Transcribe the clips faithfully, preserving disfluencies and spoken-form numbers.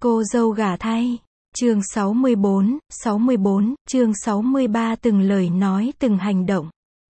Cô dâu gả thay. Chương sáu mươi bốn, sáu mươi bốn, chương sáu mươi ba từng lời nói từng hành động.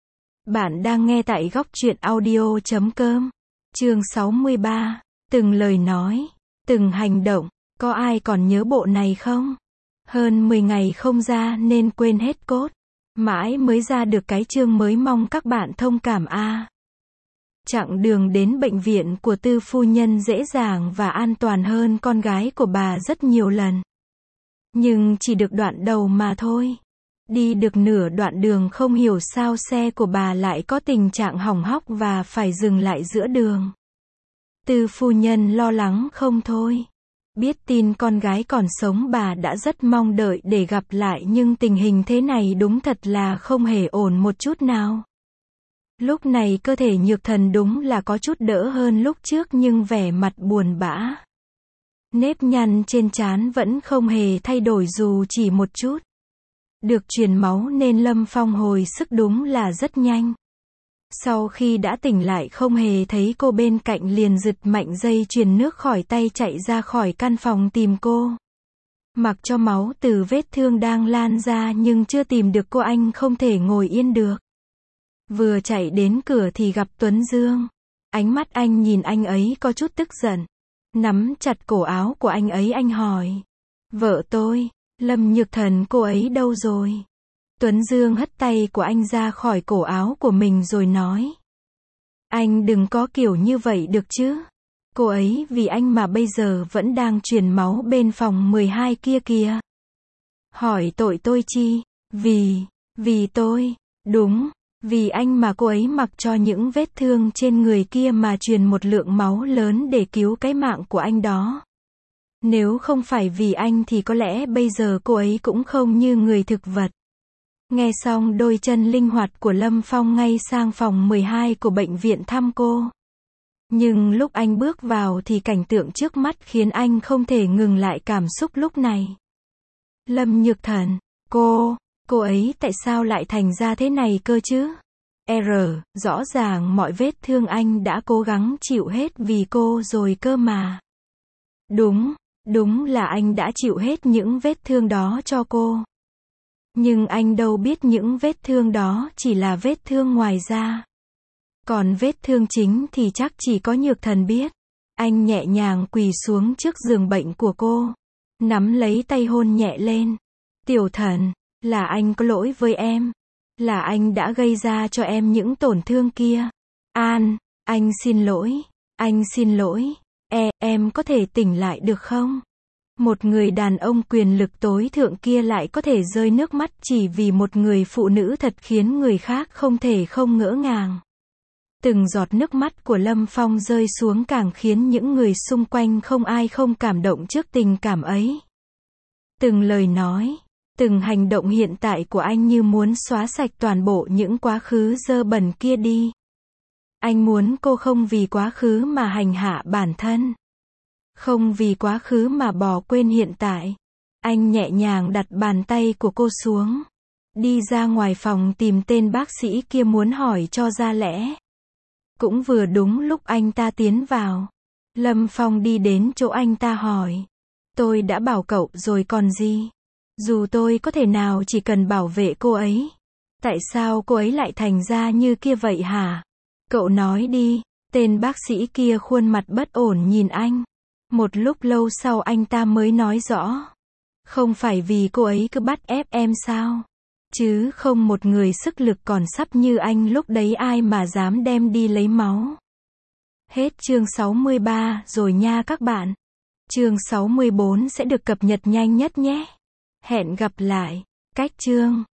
Bạn đang nghe tại góc truyện audio chấm com. Chương sáu mươi ba, từng lời nói, từng hành động. Có ai còn nhớ bộ này không? Hơn mười ngày không ra nên quên hết cốt. Mãi mới ra được cái chương mới, mong các bạn thông cảm a. À. Chặng đường đến bệnh viện của Tư phu nhân dễ dàng và an toàn hơn con gái của bà rất nhiều lần. Nhưng chỉ được đoạn đầu mà thôi. Đi được nửa đoạn đường không hiểu sao xe của bà lại có tình trạng hỏng hóc và phải dừng lại giữa đường. Tư phu nhân lo lắng không thôi. Biết tin con gái còn sống, bà đã rất mong đợi để gặp lại, nhưng tình hình thế này đúng thật là không hề ổn một chút nào. Lúc này cơ thể Nhược Thần đúng là có chút đỡ hơn lúc trước, nhưng vẻ mặt buồn bã. Nếp nhăn trên trán vẫn không hề thay đổi dù chỉ một chút. Được truyền máu nên Lâm Phong hồi sức đúng là rất nhanh. Sau khi đã tỉnh lại không hề thấy cô bên cạnh, liền giật mạnh dây truyền nước khỏi tay, chạy ra khỏi căn phòng tìm cô. Mặc cho máu từ vết thương đang lan ra nhưng chưa tìm được cô, anh không thể ngồi yên được. Vừa chạy đến cửa thì gặp Tuấn Dương. Ánh mắt anh nhìn anh ấy có chút tức giận. Nắm chặt cổ áo của anh ấy, anh hỏi. Vợ tôi, Lâm Nhược Thần, cô ấy đâu rồi? Tuấn Dương hất tay của anh ra khỏi cổ áo của mình rồi nói. Anh đừng có kiểu như vậy được chứ. Cô ấy vì anh mà bây giờ vẫn đang truyền máu bên phòng mười hai kia kìa. Hỏi tội tôi chi? Vì, vì tôi, đúng, vì anh mà cô ấy mặc cho những vết thương trên người kia mà truyền một lượng máu lớn để cứu cái mạng của anh đó. Nếu không phải vì anh thì có lẽ bây giờ cô ấy cũng không như người thực vật. Nghe xong, đôi chân linh hoạt của Lâm Phong ngay sang phòng mười hai của bệnh viện thăm cô. Nhưng lúc anh bước vào thì cảnh tượng trước mắt khiến anh không thể ngừng lại cảm xúc lúc này. Lâm Nhược Thần, cô, cô ấy tại sao lại thành ra thế này cơ chứ? R, rõ ràng mọi vết thương anh đã cố gắng chịu hết vì cô rồi cơ mà. Đúng, đúng là anh đã chịu hết những vết thương đó cho cô. Nhưng anh đâu biết những vết thương đó chỉ là vết thương ngoài da. Còn vết thương chính thì chắc chỉ có Nhược Thần biết. Anh nhẹ nhàng quỳ xuống trước giường bệnh của cô. Nắm lấy tay hôn nhẹ lên. Tiểu Thần, là anh có lỗi với em. Là anh đã gây ra cho em những tổn thương kia. An, anh xin lỗi. Anh xin lỗi. E, em có thể tỉnh lại được không? Một người đàn ông quyền lực tối thượng kia lại có thể rơi nước mắt chỉ vì một người phụ nữ, thật khiến người khác không thể không ngỡ ngàng. Từng giọt nước mắt của Lâm Phong rơi xuống càng khiến những người xung quanh không ai không cảm động trước tình cảm ấy. Từng lời nói, từng hành động hiện tại của anh như muốn xóa sạch toàn bộ những quá khứ dơ bẩn kia đi. Anh muốn cô không vì quá khứ mà hành hạ bản thân. Không vì quá khứ mà bỏ quên hiện tại. Anh nhẹ nhàng đặt bàn tay của cô xuống. Đi ra ngoài phòng tìm tên bác sĩ kia muốn hỏi cho ra lẽ. Cũng vừa đúng lúc anh ta tiến vào. Lâm Phong đi đến chỗ anh ta hỏi. Tôi đã bảo cậu rồi còn gì. Dù tôi có thể nào chỉ cần bảo vệ cô ấy. Tại sao cô ấy lại thành ra như kia vậy hả? Cậu nói đi. Tên bác sĩ kia khuôn mặt bất ổn nhìn anh. Một lúc lâu sau anh ta mới nói rõ. Không phải vì cô ấy cứ bắt ép em sao? Chứ không một người sức lực còn sắp như anh lúc đấy ai mà dám đem đi lấy máu. Hết chương sáu mươi ba rồi nha các bạn. Chương sáu mươi bốn sẽ được cập nhật nhanh nhất nhé. Hẹn gặp lại. Cách chương